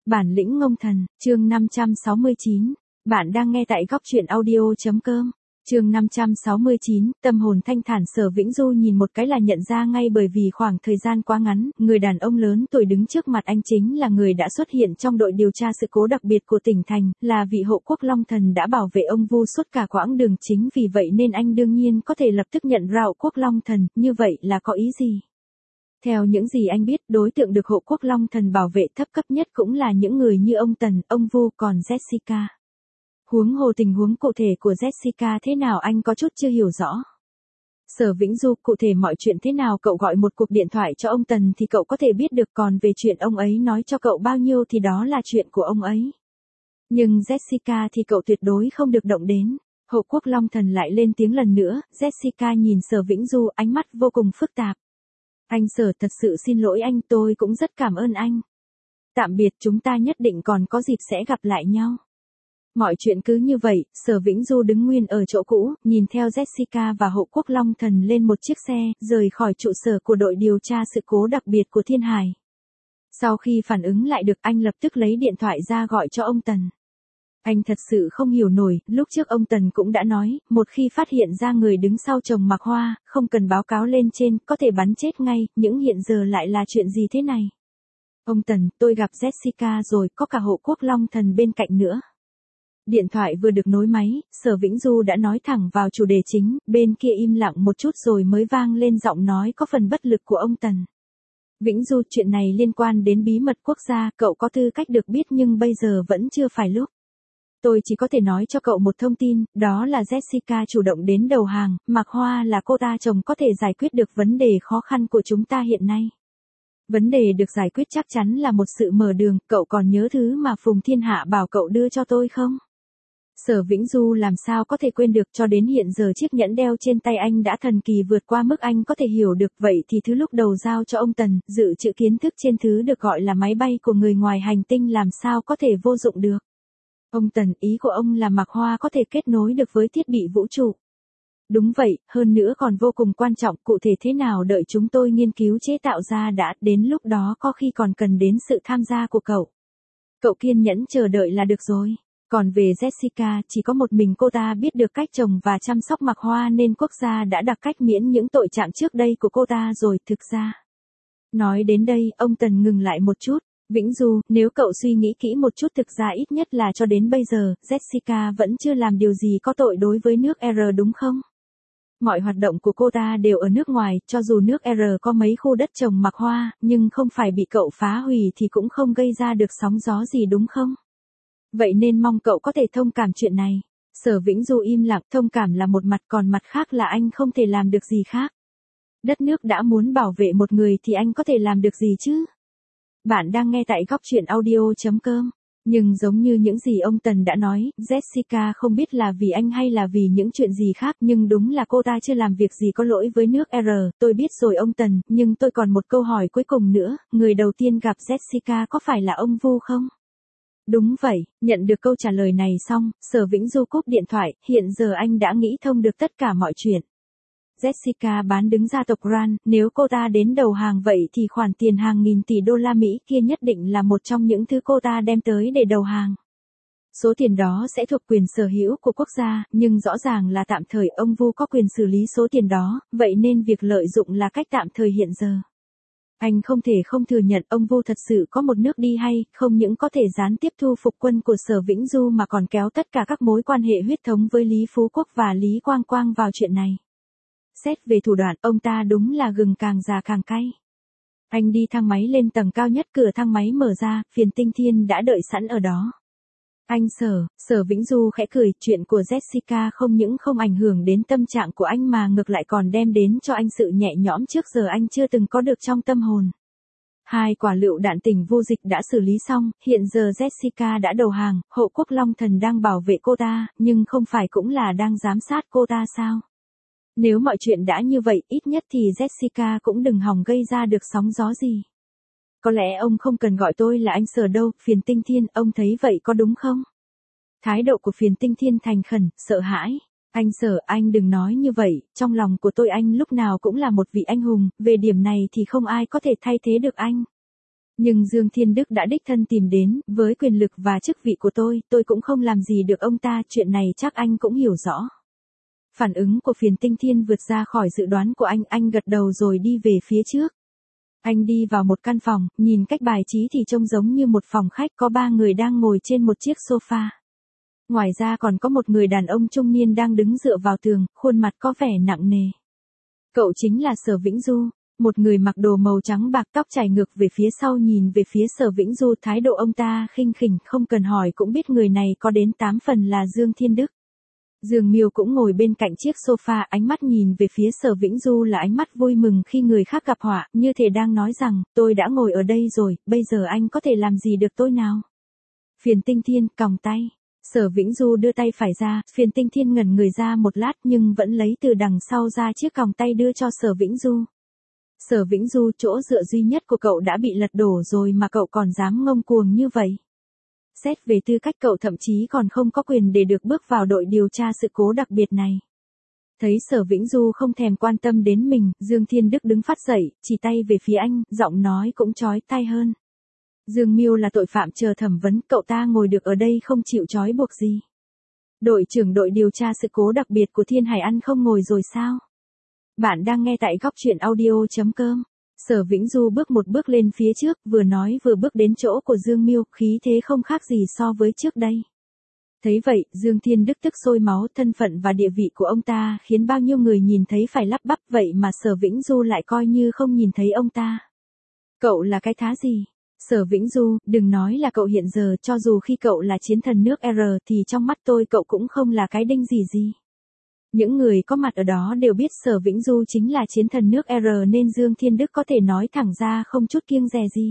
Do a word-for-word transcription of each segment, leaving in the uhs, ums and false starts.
Bản lĩnh ngông thần, chương năm trăm sáu mươi chín. Bạn đang nghe tại góc truyện audio chấm com. Chương năm trăm sáu mươi chín, tâm hồn thanh thản. Sở Vĩnh Du nhìn một cái là nhận ra ngay, bởi vì khoảng thời gian quá ngắn, người đàn ông lớn tuổi đứng trước mặt anh chính là người đã xuất hiện trong đội điều tra sự cố đặc biệt của tỉnh thành, là vị hộ quốc Long Thần đã bảo vệ ông Vu suốt cả quãng đường. Chính vì vậy nên anh đương nhiên có thể lập tức nhận ra hộ quốc Long Thần. Như vậy là có ý gì? Theo những gì anh biết, đối tượng được hộ quốc Long Thần bảo vệ thấp cấp nhất cũng là những người như ông Tần, ông Vu, còn Jessica. Huống hồ tình huống cụ thể của Jessica thế nào anh có chút chưa hiểu rõ. Sở Vĩnh Du, cụ thể mọi chuyện thế nào cậu gọi một cuộc điện thoại cho ông Tần thì cậu có thể biết được, còn về chuyện ông ấy nói cho cậu bao nhiêu thì đó là chuyện của ông ấy. Nhưng Jessica thì cậu tuyệt đối không được động đến. Hộ quốc Long Thần lại lên tiếng lần nữa. Jessica nhìn Sở Vĩnh Du, ánh mắt vô cùng phức tạp. Anh Sở, thật sự xin lỗi anh, tôi cũng rất cảm ơn anh. Tạm biệt, chúng ta nhất định còn có dịp sẽ gặp lại nhau. Mọi chuyện cứ như vậy, Sở Vĩnh Du đứng nguyên ở chỗ cũ, nhìn theo Jessica và hộ quốc Long Thần lên một chiếc xe, rời khỏi trụ sở của đội điều tra sự cố đặc biệt của Thiên Hải. Sau khi phản ứng lại được, anh lập tức lấy điện thoại ra gọi cho ông Tần. Anh thật sự không hiểu nổi, lúc trước ông Tần cũng đã nói, một khi phát hiện ra người đứng sau chồng Mạc Hoa, không cần báo cáo lên trên, có thể bắn chết ngay, nhưng hiện giờ lại là chuyện gì thế này? Ông Tần, tôi gặp Jessica rồi, có cả hộ quốc Long Thần bên cạnh nữa. Điện thoại vừa được nối máy, Sở Vĩnh Du đã nói thẳng vào chủ đề chính, bên kia im lặng một chút rồi mới vang lên giọng nói có phần bất lực của ông Tần. Vĩnh Du, chuyện này liên quan đến bí mật quốc gia, cậu có tư cách được biết nhưng bây giờ vẫn chưa phải lúc. Tôi chỉ có thể nói cho cậu một thông tin, đó là Jessica chủ động đến đầu hàng, Mạc Hoa là cô ta chồng có thể giải quyết được vấn đề khó khăn của chúng ta hiện nay. Vấn đề được giải quyết chắc chắn là một sự mở đường, cậu còn nhớ thứ mà Phùng Thiên Hạ bảo cậu đưa cho tôi không? Sở Vĩnh Du làm sao có thể quên được, cho đến hiện giờ chiếc nhẫn đeo trên tay anh đã thần kỳ vượt qua mức anh có thể hiểu được. Vậy thì thứ lúc đầu giao cho ông Tần, dự trữ kiến thức trên thứ được gọi là máy bay của người ngoài hành tinh làm sao có thể vô dụng được. Ông Tần, ý của ông là Mạc Hoa có thể kết nối được với thiết bị vũ trụ. Đúng vậy, hơn nữa còn vô cùng quan trọng, cụ thể thế nào đợi chúng tôi nghiên cứu chế tạo ra đã, đến lúc đó có khi còn cần đến sự tham gia của cậu. Cậu kiên nhẫn chờ đợi là được rồi. Còn về Jessica, chỉ có một mình cô ta biết được cách trồng và chăm sóc Mạc Hoa nên quốc gia đã đặc cách miễn những tội trạng trước đây của cô ta rồi. Thực ra, nói đến đây, ông Tần ngừng lại một chút. Vĩnh Du, nếu cậu suy nghĩ kỹ một chút, thực ra ít nhất là cho đến bây giờ, Jessica vẫn chưa làm điều gì có tội đối với nước R đúng không? Mọi hoạt động của cô ta đều ở nước ngoài, cho dù nước R có mấy khu đất trồng Mạc Hoa, nhưng không phải bị cậu phá hủy thì cũng không gây ra được sóng gió gì đúng không? Vậy nên mong cậu có thể thông cảm chuyện này. Sở Vĩnh Du im lặng, thông cảm là một mặt, còn mặt khác là anh không thể làm được gì khác. Đất nước đã muốn bảo vệ một người thì anh có thể làm được gì chứ? Bạn đang nghe tại góc truyện audio chấm com. Nhưng giống như những gì ông Tần đã nói, Jessica không biết là vì anh hay là vì những chuyện gì khác, nhưng đúng là cô ta chưa làm việc gì có lỗi với nước R. Tôi biết rồi ông Tần, nhưng tôi còn một câu hỏi cuối cùng nữa, người đầu tiên gặp Jessica có phải là ông Vu không? Đúng vậy, nhận được câu trả lời này xong, Sở Vĩnh Du cúp điện thoại, hiện giờ anh đã nghĩ thông được tất cả mọi chuyện. Jessica bán đứng gia tộc Ran, nếu cô ta đến đầu hàng vậy thì khoản tiền hàng nghìn tỷ đô la Mỹ kia nhất định là một trong những thứ cô ta đem tới để đầu hàng. Số tiền đó sẽ thuộc quyền sở hữu của quốc gia, nhưng rõ ràng là tạm thời, ông Vu có quyền xử lý số tiền đó, vậy nên việc lợi dụng là cách tạm thời hiện giờ. Anh không thể không thừa nhận ông Vu thật sự có một nước đi hay, không những có thể gián tiếp thu phục quân của Sở Vĩnh Du mà còn kéo tất cả các mối quan hệ huyết thống với Lý Phú Quốc và Lý Quang Quang vào chuyện này. Xét về thủ đoạn, ông ta đúng là gừng càng già càng cay. Anh đi thang máy lên tầng cao nhất, cửa thang máy mở ra, Phiền Tinh Thiên đã đợi sẵn ở đó. Anh Sở, Sở Vĩnh Du khẽ cười, chuyện của Jessica không những không ảnh hưởng đến tâm trạng của anh mà ngược lại còn đem đến cho anh sự nhẹ nhõm trước giờ anh chưa từng có được trong tâm hồn. Hai quả lựu đạn tỉnh Vu Dịch đã xử lý xong, hiện giờ Jessica đã đầu hàng, hộ quốc Long Thần đang bảo vệ cô ta, nhưng không phải cũng là đang giám sát cô ta sao? Nếu mọi chuyện đã như vậy, ít nhất thì Jessica cũng đừng hòng gây ra được sóng gió gì. Có lẽ ông không cần gọi tôi là anh Sở đâu, Phiền Tinh Thiên, ông thấy vậy có đúng không? Thái độ của Phiền Tinh Thiên thành khẩn, sợ hãi. Anh Sở, anh đừng nói như vậy, trong lòng của tôi anh lúc nào cũng là một vị anh hùng, về điểm này thì không ai có thể thay thế được anh. Nhưng Dương Thiên Đức đã đích thân tìm đến, với quyền lực và chức vị của tôi, tôi cũng không làm gì được ông ta, chuyện này chắc anh cũng hiểu rõ. Phản ứng của Phiền Tinh Thiên vượt ra khỏi dự đoán của anh, anh gật đầu rồi đi về phía trước. Anh đi vào một căn phòng, nhìn cách bài trí thì trông giống như một phòng khách, có ba người đang ngồi trên một chiếc sofa. Ngoài ra còn có một người đàn ông trung niên đang đứng dựa vào tường, khuôn mặt có vẻ nặng nề. Cậu chính là Sở Vĩnh Du, một người mặc đồ màu trắng bạc, tóc chảy ngược về phía sau, nhìn về phía Sở Vĩnh Du, thái độ ông ta khinh khỉnh, không cần hỏi cũng biết người này có đến tám phần là Dương Thiên Đức. Dương Miêu cũng ngồi bên cạnh chiếc sofa, ánh mắt nhìn về phía Sở Vĩnh Du là ánh mắt vui mừng khi người khác gặp họa, như thể đang nói rằng, tôi đã ngồi ở đây rồi, bây giờ anh có thể làm gì được tôi nào? Phiền Tinh Thiên còng tay. Sở Vĩnh Du đưa tay phải ra, Phiền Tinh Thiên ngẩn người ra một lát nhưng vẫn lấy từ đằng sau ra chiếc còng tay đưa cho Sở Vĩnh Du. Sở Vĩnh Du, chỗ dựa duy nhất của cậu đã bị lật đổ rồi mà cậu còn dám ngông cuồng như vậy. Xét về tư cách, cậu thậm chí còn không có quyền để được bước vào đội điều tra sự cố đặc biệt này. Thấy Sở Vĩnh Du không thèm quan tâm đến mình, Dương Thiên Đức đứng phát dậy, chỉ tay về phía anh, giọng nói cũng chói tai hơn. Dương Miêu là tội phạm chờ thẩm vấn, cậu ta ngồi được ở đây không chịu trói buộc gì. Đội trưởng đội điều tra sự cố đặc biệt của Thiên Hải Ăn không ngồi rồi sao? Bạn đang nghe tại góc truyện audio chấm com. Sở Vĩnh Du bước một bước lên phía trước, vừa nói vừa bước đến chỗ của Dương Miêu, khí thế không khác gì so với trước đây. Thấy vậy, Dương Thiên Đức tức sôi máu, thân phận và địa vị của ông ta khiến bao nhiêu người nhìn thấy phải lắp bắp, vậy mà Sở Vĩnh Du lại coi như không nhìn thấy ông ta. Cậu là cái thá gì? Sở Vĩnh Du, đừng nói là cậu hiện giờ, cho dù khi cậu là chiến thần nước R thì trong mắt tôi cậu cũng không là cái đinh gì gì. Những người có mặt ở đó đều biết Sở Vĩnh Du chính là chiến thần nước R nên Dương Thiên Đức có thể nói thẳng ra không chút kiêng dè gì.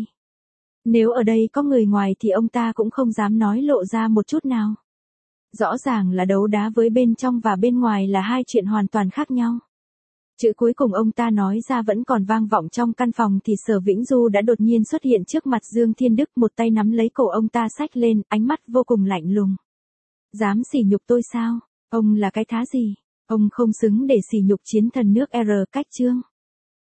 Nếu ở đây có người ngoài thì ông ta cũng không dám nói lộ ra một chút nào. Rõ ràng là đấu đá với bên trong và bên ngoài là hai chuyện hoàn toàn khác nhau. Chữ cuối cùng ông ta nói ra vẫn còn vang vọng trong căn phòng thì Sở Vĩnh Du đã đột nhiên xuất hiện trước mặt Dương Thiên Đức, một tay nắm lấy cổ ông ta xách lên, ánh mắt vô cùng lạnh lùng. Dám sỉ nhục tôi sao? Ông là cái thá gì? Ông không xứng để sỉ nhục chiến thần nước R. Cách Trương.